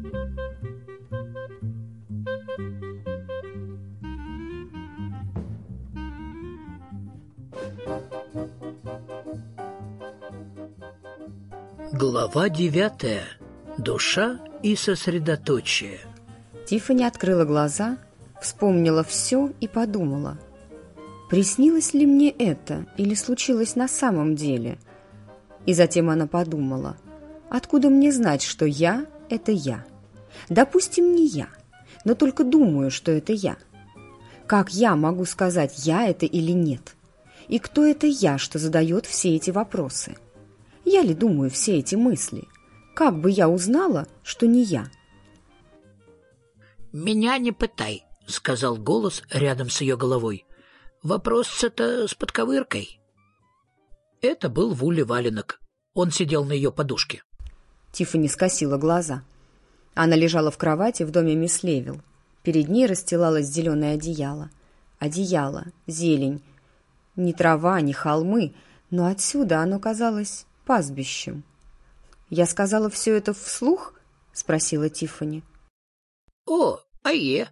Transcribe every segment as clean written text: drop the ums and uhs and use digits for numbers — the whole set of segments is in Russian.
Глава 9. Душа и сосредоточие. Тиффани открыла глаза, вспомнила все и подумала: приснилось ли мне это или случилось на самом деле? И затем она подумала: откуда мне знать, что я – это я? Допустим, не я, но только думаю, что это я. Как я могу сказать, я это или нет? И кто это я, что задает все эти вопросы? Я ли думаю все эти мысли? Как бы я узнала, что не я? «Меня не пытай», — сказал голос рядом с ее головой. «Вопрос-то с подковыркой». Это был Вулли Валенок. Он сидел на ее подушке. Тиффани скосила глаза. Она лежала в кровати в доме мисс Левил. Перед ней расстилалось зеленое одеяло. Одеяло, зелень. Ни трава, ни холмы, но отсюда оно казалось пастбищем. «Я сказала все это вслух?» — спросила Тиффани. «О, ае!»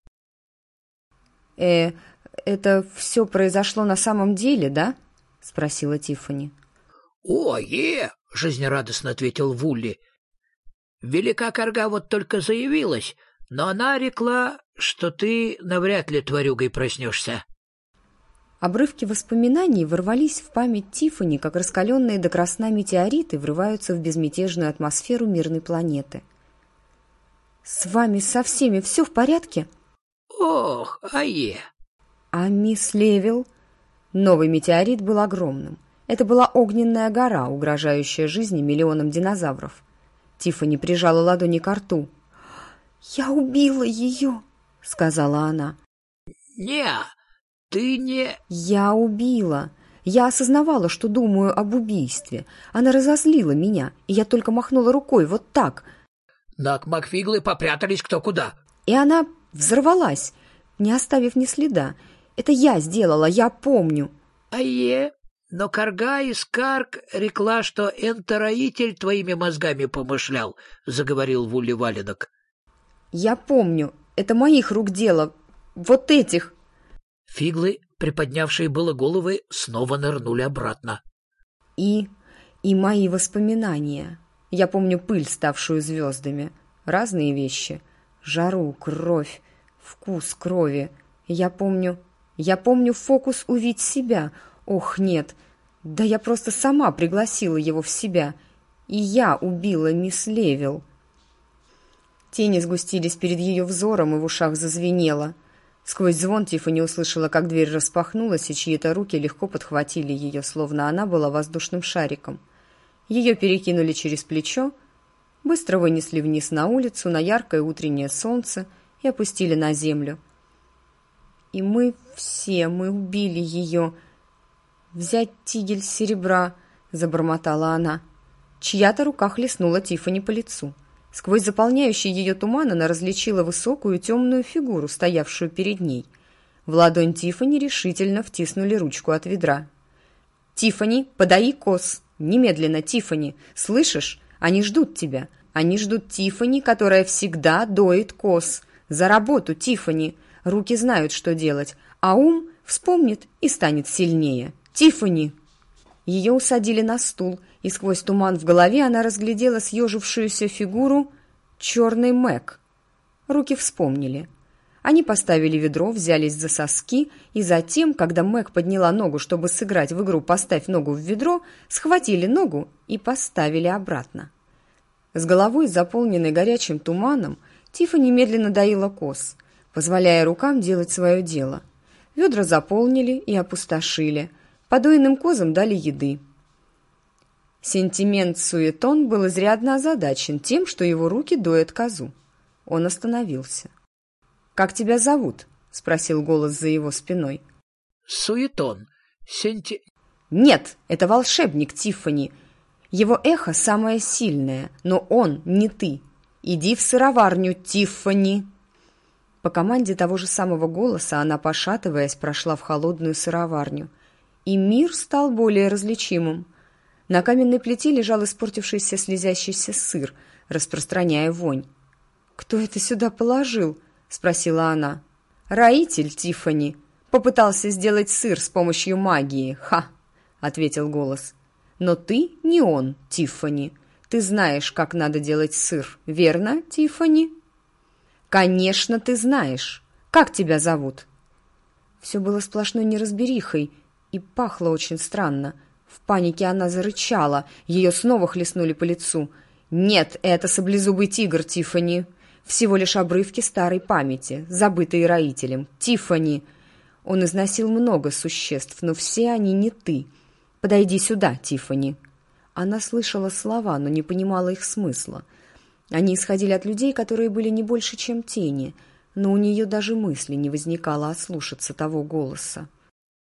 Это все произошло на самом деле, да?» — спросила Тиффани. «О, ае!» — жизнерадостно ответил Вулли. «Велика карга вот только заявилась, но она рекла, что ты навряд ли тварюгой проснешься». Обрывки воспоминаний ворвались в память Тиффани, как раскаленные до красна метеориты врываются в безмятежную атмосферу мирной планеты. «С вами со всеми все в порядке?» «Ох, ае!» «А мисс Левил?» Новый метеорит был огромным. Это была огненная гора, угрожающая жизни миллионам динозавров. Тиффани прижала ладони к рту. «Я убила ее!» — сказала она. «Не, ты не...» «Я убила. Я осознавала, что думаю об убийстве. Она разозлила меня, и я только махнула рукой вот так. Макфиглы попрятались кто куда. И она взорвалась, не оставив ни следа. Это я сделала, я помню». «Ае, но карга и скарк рекла, что энтероитель твоими мозгами помышлял», — заговорил Вулли Валенок. «Я помню, это моих рук дело, вот этих». Фиглы, приподнявшие было головы, снова нырнули обратно. И мои воспоминания. Я помню пыль, ставшую звездами. Разные вещи. Жару, кровь, вкус крови. Я помню фокус «Увидь себя». Ох, нет. Да я просто сама пригласила его в себя. И я убила мисс Левил. Тени сгустились перед ее взором, и в ушах зазвенело. Сквозь звон Тиффани услышала, как дверь распахнулась, и чьи-то руки легко подхватили ее, словно она была воздушным шариком. Ее перекинули через плечо, быстро вынесли вниз на улицу, на яркое утреннее солнце и опустили на землю. «И мы убили ее. Взять тигель серебра», — забормотала она. Чья-то рука хлестнула Тиффани по лицу. Сквозь заполняющий ее туман она различила высокую темную фигуру, стоявшую перед ней. В ладонь Тиффани решительно втиснули ручку от ведра. «Тиффани, подай коз! Немедленно, Тиффани! Слышишь? Они ждут тебя! Они ждут Тиффани, которая всегда доит коз! За работу, Тиффани! Руки знают, что делать, а ум вспомнит и станет сильнее! Тиффани!» Ее усадили на стул, и сквозь туман в голове она разглядела съежившуюся фигуру черной Мэг. Руки вспомнили. Они поставили ведро, взялись за соски, и затем, когда Мэг подняла ногу, чтобы сыграть в игру «Поставь ногу в ведро», схватили ногу и поставили обратно. С головой, заполненной горячим туманом, Тиффани медленно доила коз, позволяя рукам делать свое дело. Ведра заполнили и опустошили. Подоенным козам дали еды. Сентимент-суетон был изрядно озадачен тем, что его руки доят козу. Он остановился. «Как тебя зовут?» — спросил голос за его спиной. «Суетон. «Нет, это волшебник, Тиффани. Его эхо самое сильное, но он не ты. Иди в сыроварню, Тиффани!» По команде того же самого голоса она, пошатываясь, прошла в холодную сыроварню. И мир стал более различимым. На каменной плите лежал испортившийся слезящийся сыр, распространяя вонь. «Кто это сюда положил?» — спросила она. «Роитель Тиффани. Попытался сделать сыр с помощью магии. Ха!» — ответил голос. «Но ты не он, Тиффани. Ты знаешь, как надо делать сыр, верно, Тиффани?» «Конечно, ты знаешь. Как тебя зовут?» Все было сплошной неразберихой и пахло очень странно. В панике она зарычала, ее снова хлестнули по лицу. «Нет, это саблезубый тигр, Тиффани. Всего лишь обрывки старой памяти, забытые роителем. Тиффани. Он износил много существ, но все они не ты. Подойди сюда, Тиффани». Она слышала слова, но не понимала их смысла. Они исходили от людей, которые были не больше, чем тени, но у нее даже мысли не возникало ослушаться того голоса.